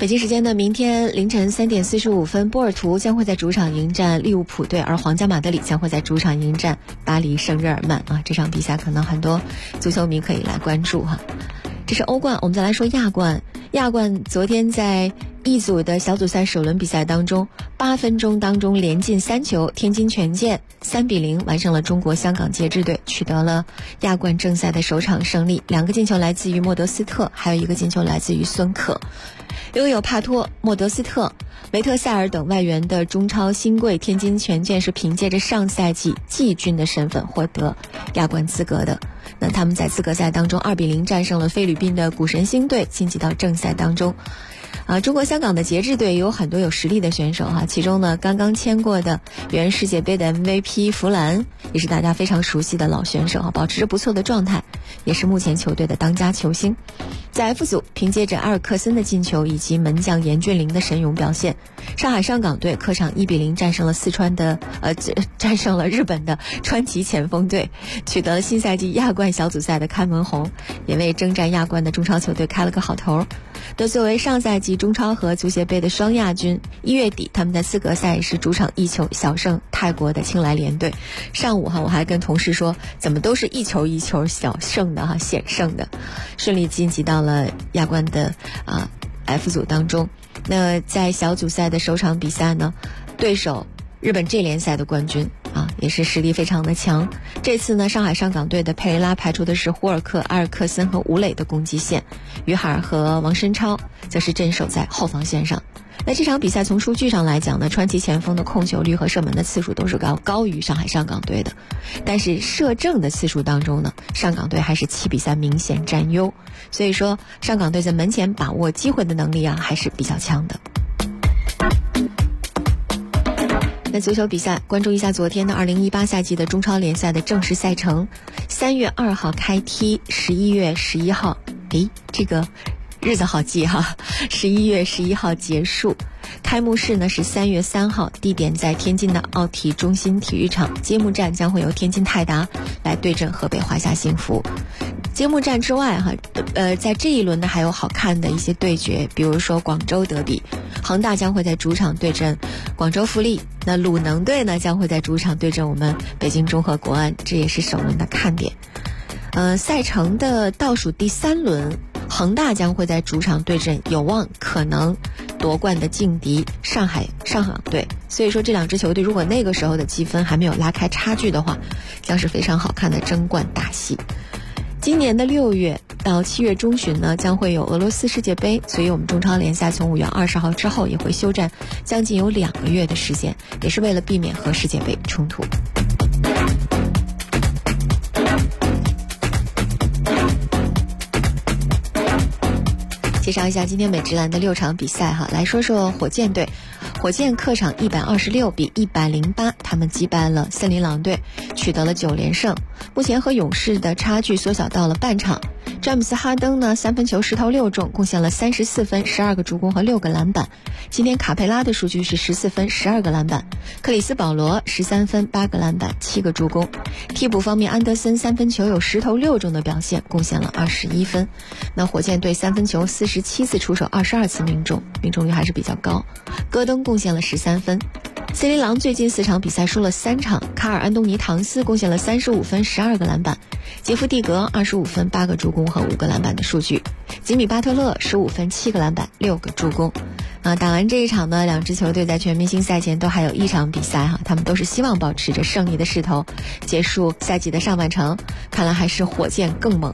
北京时间的明天凌晨3点45分，波尔图将会在主场迎战利物浦队，而皇家马德里将会在主场迎战巴黎圣日耳曼啊。这场比赛可能很多足球迷可以来关注哈。这是欧冠，我们再来说亚冠。亚冠昨天在一组的小组赛首轮比赛当中，8分钟当中连进3球，天津权健3-0完胜了中国香港节制队，取得了亚冠正赛的首场胜利。2个进球来自于莫德斯特，还有1个进球来自于孙可。拥有帕托、莫德斯特、维特塞尔等外援的中超新贵天津权健是凭借着上赛季季军的身份获得亚冠资格的。那他们在资格赛当中2-0战胜了菲律宾的古神星队，晋级到正赛当中。中国香港的节制队有很多有实力的选手哈，其中呢刚刚签过的原世界杯的 MVP 弗兰也是大家非常熟悉的老选手哈，保持着不错的状态，也是目前球队的当家球星。在 F 组，凭借着阿尔克森的进球以及门将严俊凌的神勇表现，上海上港队客场1-0战胜了战胜了日本的川崎前锋队，取得了新赛季亚冠小组赛的开门红，也为征战亚冠的中超球队开了个好头。那作为上赛季中超和足协杯的双亚军，1月底他们在资格赛是主场1球小胜泰国的青莱联队。上午我还跟同事说，怎么都是1球小胜的险胜的，顺利晋级到了亚冠的F 组当中。那在小组赛的首场比赛呢，对手日本 J 联赛的冠军也是实力非常的强。这次呢，上海上港队的佩雷拉排出的是胡尔克、阿尔克森和吴磊的攻击线，于海尔和王申超则是镇守在后防线上。那这场比赛从数据上来讲呢，川崎前锋的控球率和射门的次数都是高于上海上港队的，但是射正的次数当中呢，上港队还是7-3明显占优，所以说上港队在门前把握机会的能力还是比较强的。那足球比赛，关注一下昨天的2018赛季的中超联赛的正式赛程。3月2号开踢，11月11号，这个日子好记哈，11月11号结束。开幕式呢是3月3号，地点在天津的奥体中心体育场，揭幕战将会由天津泰达来对阵河北华夏幸福。揭幕战之外在这一轮呢还有好看的一些对决，比如说广州德比，恒大将会在主场对阵广州富力，那鲁能队呢将会在主场对阵我们北京中赫国安，这也是首轮的看点。赛程的倒数第3轮，恒大将会在主场对阵有望可能夺冠的劲敌上港队，所以说这2支球队如果那个时候的积分还没有拉开差距的话，将是非常好看的争冠大戏。今年的6月到7月中旬呢，将会有俄罗斯世界杯，所以我们中超联赛从5月20号之后也会休战将近有2个月的时间，也是为了避免和世界杯冲突。介绍一下今天美职篮的6场比赛来说说火箭队。火箭客场126比108，他们击败了森林狼队，取得了9连胜，目前和勇士的差距缩小到了半场。詹姆斯哈登呢3分球10投6中，贡献了34分、12个助攻和6个篮板。今天卡佩拉的数据是14分、12个篮板。克里斯保罗13分、8个篮板、7个助攻。替补方面，安德森3分球有10投6中的表现，贡献了21分。那火箭队3分球47次出手，22次命中率还是比较高。戈登贡献了13分。森林狼最近4场比赛输了3场，卡尔安东尼唐斯贡献了35分、12个篮板，杰夫蒂格25分、8个助攻和5个篮板的数据，吉米巴特勒15分、7个篮板、6个助攻。打完这一场呢，2支球队在全明星赛前都还有1场比赛他们都是希望保持着胜利的势头结束赛季的上半程，看来还是火箭更猛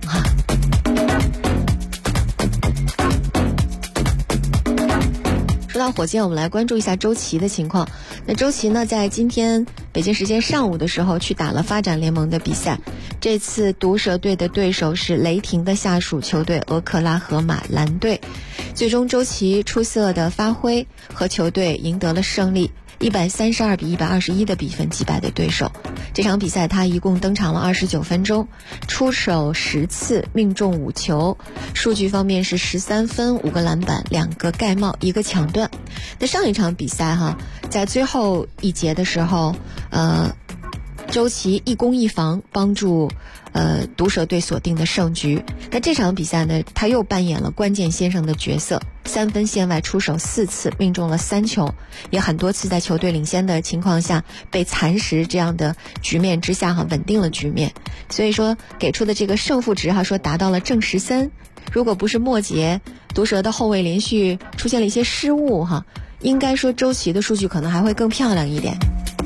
说到火箭，我们来关注一下周琦的情况。那周琦呢，在今天北京时间上午的时候去打了发展联盟的比赛，这次毒蛇队的对手是雷霆的下属球队俄克拉荷马蓝队。最终周琦出色的发挥和球队赢得了胜利，132比121的比分击败的对手。这场比赛他一共登场了29分钟，出手10次，命中5球，数据方面是13分、5个篮板、2个盖帽、1个抢断。那上一场比赛在最后一节的时候周琦一攻一防帮助毒蛇队锁定的胜局。那这场比赛呢，他又扮演了关键先生的角色，3分线外出手4次，命中了3球，也很多次在球队领先的情况下被蚕食这样的局面之下稳定了局面。所以说给出的这个胜负值说达到了正13，如果不是末节毒蛇的后卫连续出现了一些失误应该说周琦的数据可能还会更漂亮一点。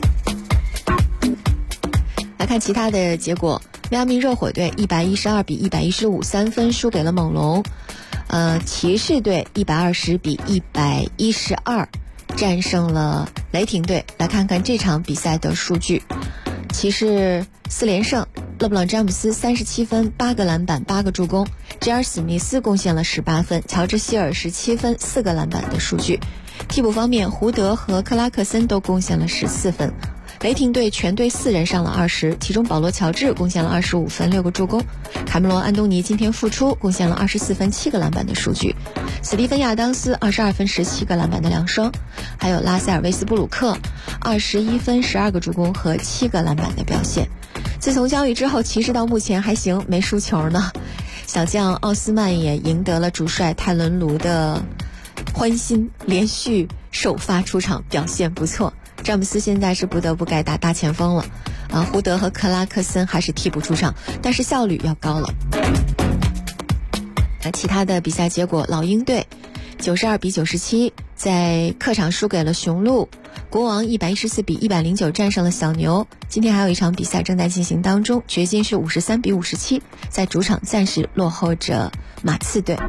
来看其他的结果，迈阿密热火队112比115 3分输给了猛龙，骑士队120比112战胜了雷霆队。来看看这场比赛的数据，骑士4连胜，勒布朗詹姆斯37分8个篮板8个助攻，吉尔史密斯贡献了18分，乔治希尔17分4个篮板的数据。替补方面，胡德和克拉克森都贡献了14分。雷霆队全队4人上了20，其中保罗乔治贡献了25分6个助攻，卡梅罗安东尼今天复出，贡献了24分7个篮板的数据，史蒂芬亚当斯22分17个篮板的2双，还有拉塞尔维斯布鲁克21分12个助攻和7个篮板的表现。自从交易之后，骑士到目前还行，没输球呢。小将奥斯曼也赢得了主帅泰伦卢的欢心，连续首发出场，表现不错。詹姆斯现在是不得不该打大前锋了胡德和克拉克森还是替补出场，但是效率要高了。其他的比赛结果，老鹰队92比97在客场输给了雄鹿，国王114比109战胜了小牛。今天还有一场比赛正在进行当中，掘金是53比57在主场暂时落后着马刺队。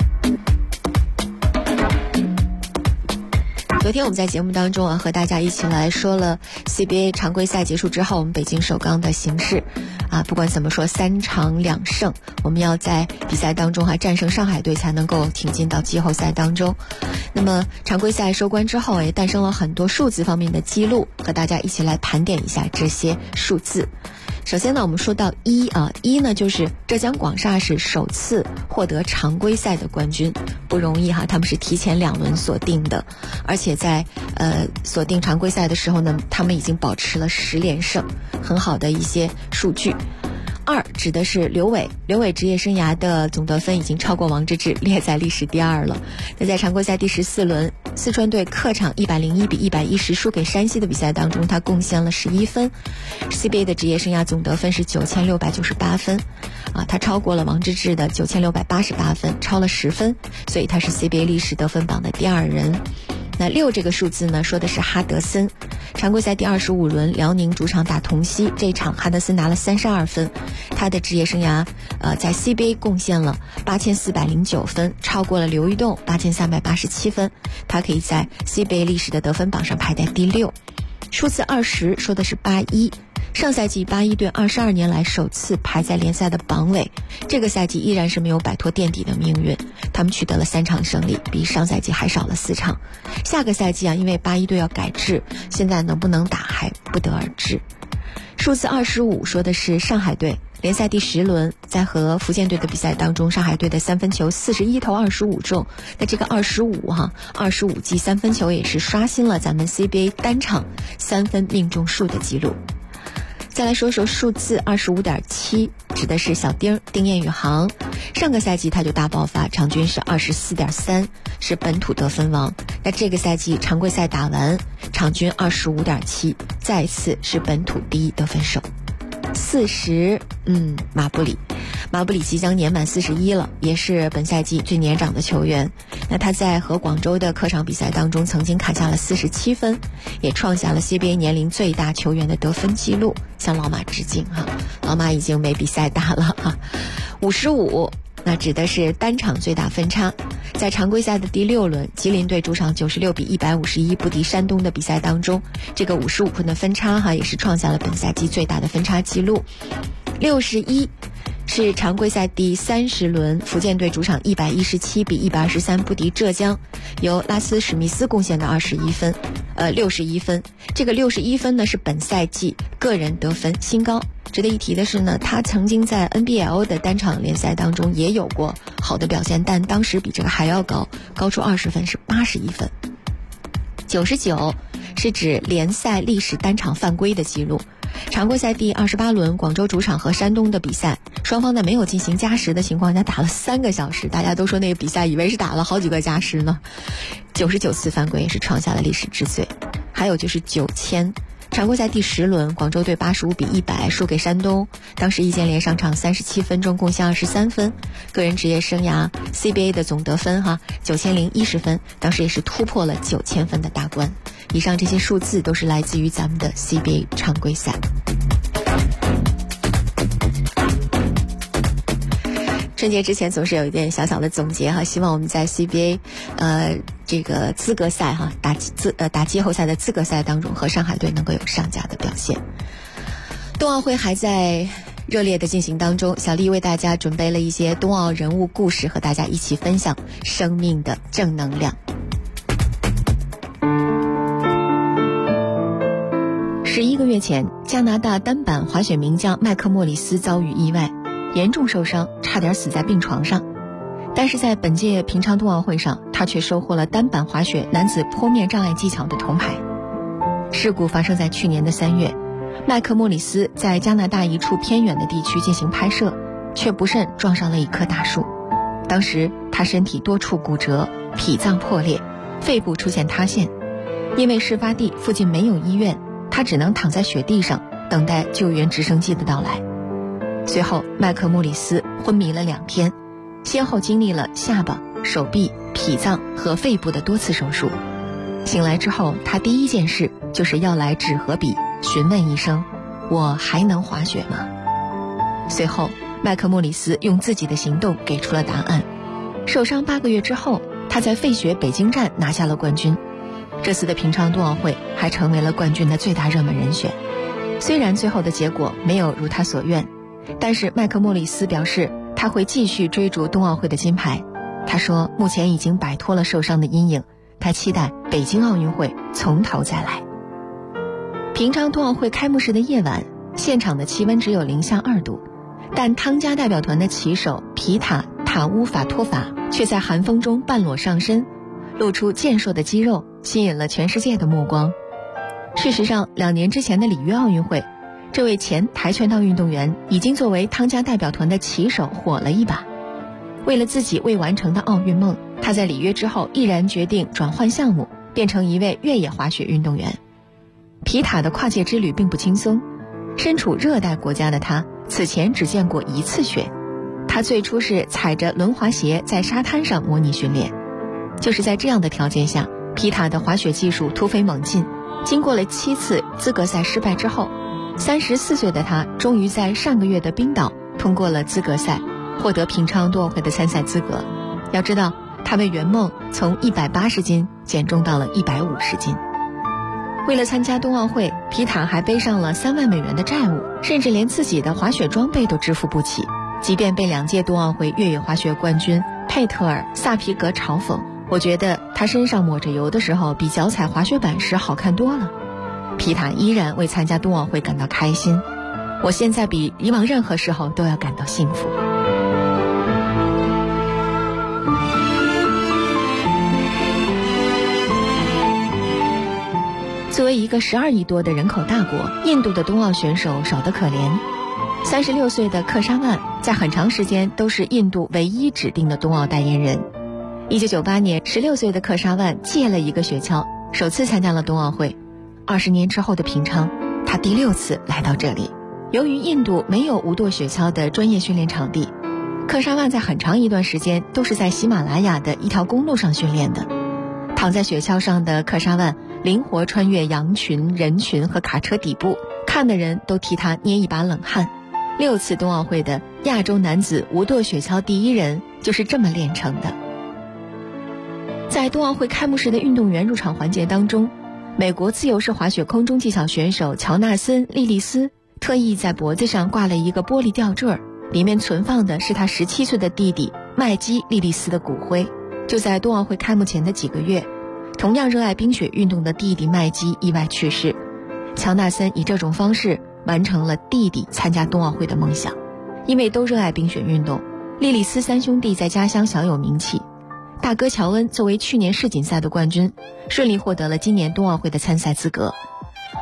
昨天我们在节目当中和大家一起来说了 CBA 常规赛结束之后我们北京首钢的形势不管怎么说3场2胜，我们要在比赛当中战胜上海队才能够挺进到季后赛当中。那么常规赛收官之后也诞生了很多数字方面的记录，和大家一起来盘点一下这些数字。首先呢，我们说到一呢就是浙江广厦是首次获得常规赛的冠军，不容易他们是提前2轮锁定的，而且在锁定常规赛的时候呢，他们已经保持了10连胜，很好的一些数据。2指的是刘伟职业生涯的总得分已经超过王治郅，列在历史第2了。那在常规赛第14轮，四川队客场101比110输给山西的比赛当中，他贡献了11分。CBA 的职业生涯总得分是9698分他超过了王治郅的9688分，超了10分，所以他是 CBA 历史得分榜的第2人。那6这个数字呢，说的是哈德森。常规赛第25轮，辽宁主场打同曦，这一场哈德森拿了32分，他的职业生涯在 CBA 贡献了8409分，超过了刘玉栋8387分，他可以在 CBA 历史的得分榜上排在第6。数字20说的是81，上赛季81队22年来首次排在联赛的榜尾，这个赛季依然是没有摆脱垫底的命运，他们取得了3场胜利，比上赛季还少了4场。下个赛季因为81队要改制，现在能不能打还不得而知。数字25说的是上海队，联赛第10轮，在和福建队的比赛当中，上海队的3分球41投25中，那这个25记3分球也是刷新了咱们 CBA 单场3分命中数的记录。再来说说数字25.7，指的是小丁燕宇航，上个赛季他就大爆发，场均是24.3，是本土得分王。那这个赛季常规赛打完，场均25.7，再次是本土第1得分手。40，马布里即将年满41了，也是本赛季最年长的球员。那他在和广州的客场比赛当中曾经砍下了47分，也创下了 CBA 年龄最大球员的得分记录，向老马致敬老马已经没比赛打了55，那指的是单场最大分差。在常规赛的第6轮，吉林队主场96比151不敌山东的比赛当中，这个55分的分差也是创下了本赛季最大的分差记录。61是常规赛第30轮，福建队主场117比123不敌浙江，由拉斯史密斯贡献的61分这个61分呢是本赛季个人得分新高。值得一提的是呢，他曾经在 NBL 的单场联赛当中也有过好的表现，但当时比这个还要高出20分，是81分。99是指联赛历史单场犯规的记录， 常规赛第28轮，广州主场和山东的比赛，双方在没有进行加时的情况下打了3个小时，大家都说那个比赛以为是打了好几个加时呢。99次犯规也是创下了历史之最。还有就是9000。常规赛第10轮，广州队85比100输给山东，当时易建联上场37分钟，贡献23分，个人职业生涯 CBA 的总得分901010分，当时也是突破了9000分的大关。以上这些数字都是来自于咱们的 CBA 常规赛。春节之前总是有一点小小的总结希望我们在 CBA 这个资格赛打季后赛的资格赛当中和上海队能够有上佳的表现。冬奥会还在热烈的进行当中，小丽为大家准备了一些冬奥人物故事，和大家一起分享生命的正能量。11个月前，加拿大单板滑雪名将麦克莫里斯遭遇意外，严重受伤，差点死在病床上。但是在本届平昌冬奥会上，他却收获了单板滑雪男子坡面障碍技巧的铜牌。事故发生在去年的3月，麦克莫里斯在加拿大一处偏远的地区进行拍摄，却不慎撞上了一棵大树。当时他身体多处骨折，脾脏破裂，肺部出现塌陷。因为事发地附近没有医院，他只能躺在雪地上等待救援直升机的到来。随后麦克莫里斯昏迷了2天，先后经历了下巴、手臂、脾脏和肺部的多次手术。醒来之后，他第一件事就是要来纸和笔询问医生，我还能滑雪吗？随后麦克莫里斯用自己的行动给出了答案。受伤8个月之后，他在费雪北京站拿下了冠军。这次的平昌冬奥会还成为了冠军的最大热门人选。虽然最后的结果没有如他所愿，但是麦克莫里斯表示他会继续追逐冬奥会的金牌。他说目前已经摆脱了受伤的阴影，他期待北京奥运会从头再来。平昌冬奥会开幕式的夜晚，现场的气温只有零下2度，但汤加代表团的旗手皮塔塔乌法托法却在寒风中半裸上身，露出健硕的肌肉，吸引了全世界的目光。事实上，2年之前的里约奥运会，这位前跆拳道运动员已经作为汤加代表团的旗手火了一把。为了自己未完成的奥运梦，他在里约之后毅然决定转换项目，变成一位越野滑雪运动员。皮塔的跨界之旅并不轻松，身处热带国家的他此前只见过1次雪。他最初是踩着轮滑鞋在沙滩上模拟训练。就是在这样的条件下，皮塔的滑雪技术突飞猛进。经过了7次资格赛失败之后，34岁的他终于在上个月的冰岛通过了资格赛，获得平昌冬奥会的参赛资格。要知道，他为圆梦从180斤减重到了150斤。为了参加冬奥会，皮塔还背上了3万美元的债务，甚至连自己的滑雪装备都支付不起。即便被2届冬奥会越野滑雪冠军佩特尔·萨皮格嘲讽，我觉得他身上抹着油的时候比脚踩滑雪板时好看多了。皮塔依然为参加冬奥会感到开心。我现在比以往任何时候都要感到幸福。作为一个12亿多的人口大国，印度的冬奥选手少得可怜。36岁的克沙万在很长时间都是印度唯一指定的冬奥代言人。1998年，16岁的克沙万戒了一个雪橇，首次参加了冬奥会。20年之后的平昌，他第6次来到这里。由于印度没有无舵雪橇的专业训练场地，克沙万在很长一段时间都是在喜马拉雅的一条公路上训练的。躺在雪橇上的克沙万灵活穿越羊群、人群和卡车底部，看的人都替他捏一把冷汗。6次冬奥会的亚洲男子无舵雪橇第1人就是这么练成的。在冬奥会开幕式的运动员入场环节当中，美国自由式滑雪空中技巧选手乔纳森·莉莉丝特意在脖子上挂了一个玻璃吊坠，里面存放的是他17岁的弟弟麦基·莉莉丝的骨灰。就在冬奥会开幕前的几个月，同样热爱冰雪运动的弟弟麦基意外去世。乔纳森以这种方式完成了弟弟参加冬奥会的梦想。因为都热爱冰雪运动，莉莉丝3兄弟在家乡小有名气。大哥乔恩作为去年世锦赛的冠军，顺利获得了今年冬奥会的参赛资格。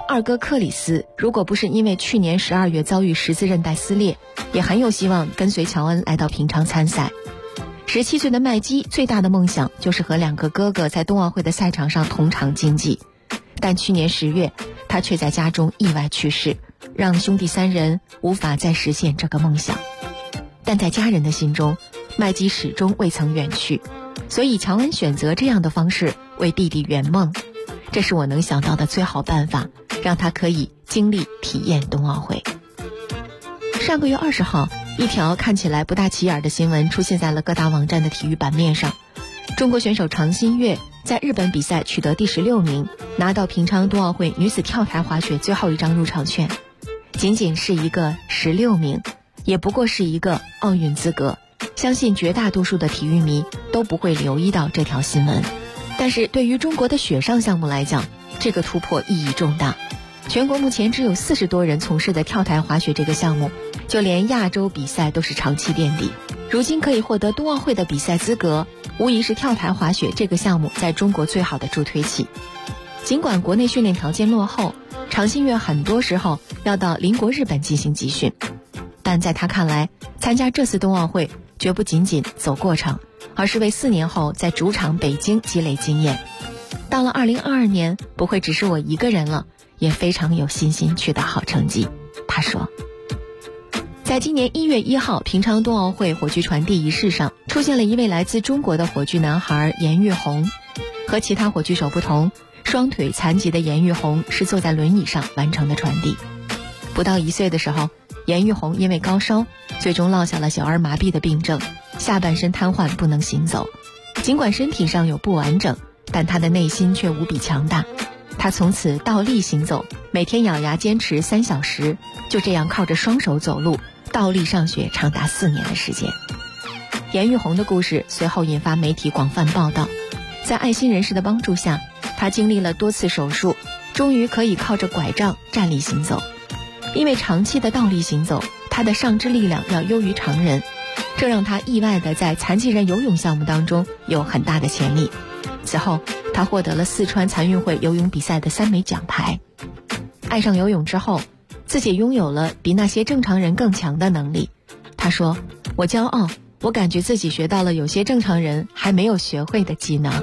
二哥克里斯如果不是因为去年12月遭遇十字韧带撕裂，也很有希望跟随乔恩来到平昌参赛。17岁的麦基最大的梦想就是和2个哥哥在冬奥会的赛场上同场竞技，但去年10月他却在家中意外去世，让兄弟3人无法再实现这个梦想。但在家人的心中，麦基始终未曾远去，所以乔恩选择这样的方式为弟弟圆梦，这是我能想到的最好办法，让他可以经历体验冬奥会。上个月20号，一条看起来不大起眼的新闻出现在了各大网站的体育版面上。中国选手常新月在日本比赛取得第16名，拿到平昌冬奥会女子跳台滑雪最后一张入场券。仅仅是一个16名，也不过是一个奥运资格，相信绝大多数的体育迷都不会留意到这条新闻。但是对于中国的雪上项目来讲，这个突破意义重大。全国目前只有40多人从事的跳台滑雪这个项目，就连亚洲比赛都是长期垫底。如今可以获得冬奥会的比赛资格，无疑是跳台滑雪这个项目在中国最好的助推器。尽管国内训练条件落后，常新月很多时候要到邻国日本进行集训，但在他看来，参加这次冬奥会绝不仅仅走过场，而是为4年后在主场北京积累经验。到了2022年，不会只是我一个人了，也非常有信心取得好成绩。他说，在今年1月1号平昌冬奥会火炬传递仪式上，出现了一位来自中国的火炬男孩严玉红。和其他火炬手不同，双腿残疾的严玉红是坐在轮椅上完成的传递。不到1岁的时候，严玉红因为高烧，最终落下了小儿麻痹的病症，下半身瘫痪不能行走。尽管身体上有不完整，但他的内心却无比强大。他从此倒立行走，每天咬牙坚持3小时，就这样靠着双手走路，倒立上学长达4年的时间。严玉红的故事随后引发媒体广泛报道。在爱心人士的帮助下，他经历了多次手术，终于可以靠着拐杖站立行走。因为长期的倒立行走，他的上肢力量要优于常人，这让他意外地在残疾人游泳项目当中有很大的潜力。此后，他获得了四川残运会游泳比赛的3枚奖牌。爱上游泳之后，自己拥有了比那些正常人更强的能力。他说，我骄傲，我感觉自己学到了有些正常人还没有学会的技能。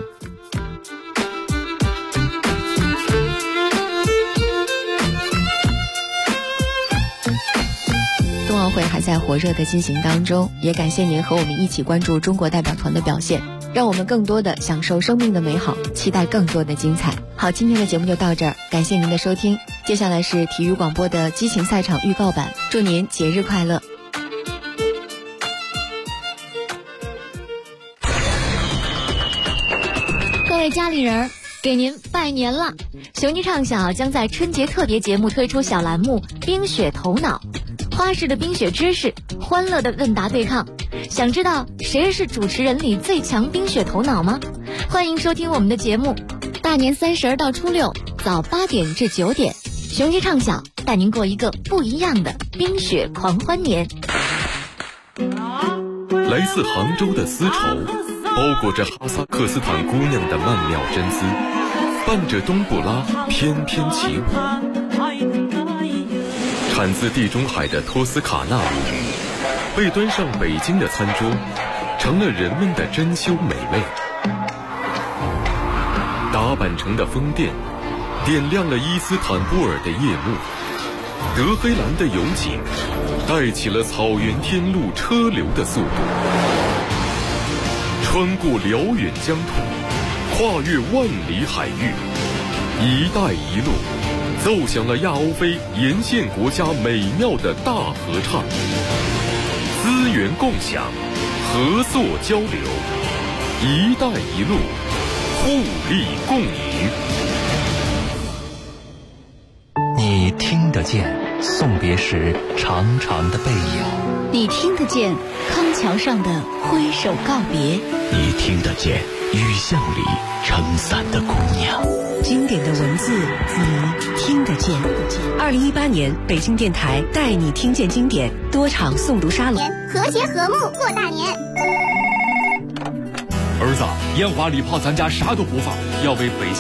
冬奥会还在火热的进行当中，也感谢您和我们一起关注中国代表团的表现，让我们更多的享受生命的美好，期待更多的精彩。好，今天的节目就到这儿，感谢您的收听。接下来是体育广播的激情赛场预告版，祝您节日快乐。 各位家里人，给您拜年了！雄鸡唱小将在春节特别节目推出小栏目冰雪头脑，花式的冰雪知识，欢乐的问答对抗。想知道谁是主持人里最强冰雪头脑吗？欢迎收听我们的节目，大年30到初6早8点至9点，雄鸡唱小带您过一个不一样的冰雪狂欢年。 来自杭州的丝绸，包裹着哈萨克斯坦姑娘的曼妙真姿，伴着冬不拉翩翩起舞。产自地中海的托斯卡纳米，被端上北京的餐桌，成了人们的珍馐美味。打扮成的风电，点亮了伊斯坦布尔的夜幕。德黑兰的油井，带起了草原天路车流的速度。穿过辽远疆土，跨越万里海域，一带一路奏响了亚欧非沿线国家美妙的大合唱。资源共享，合作交流，一带一路，互利共赢。 你听得见送别时长长的背影， 你听得见康桥上的挥手告别， 你听得见雨巷里撑伞的姑娘。 经典的文字，你听得见。2018年北京电台带你听见经典多场诵读沙龙， 和谐和睦过大年。 儿子，烟花礼炮咱家啥都不放，要为北京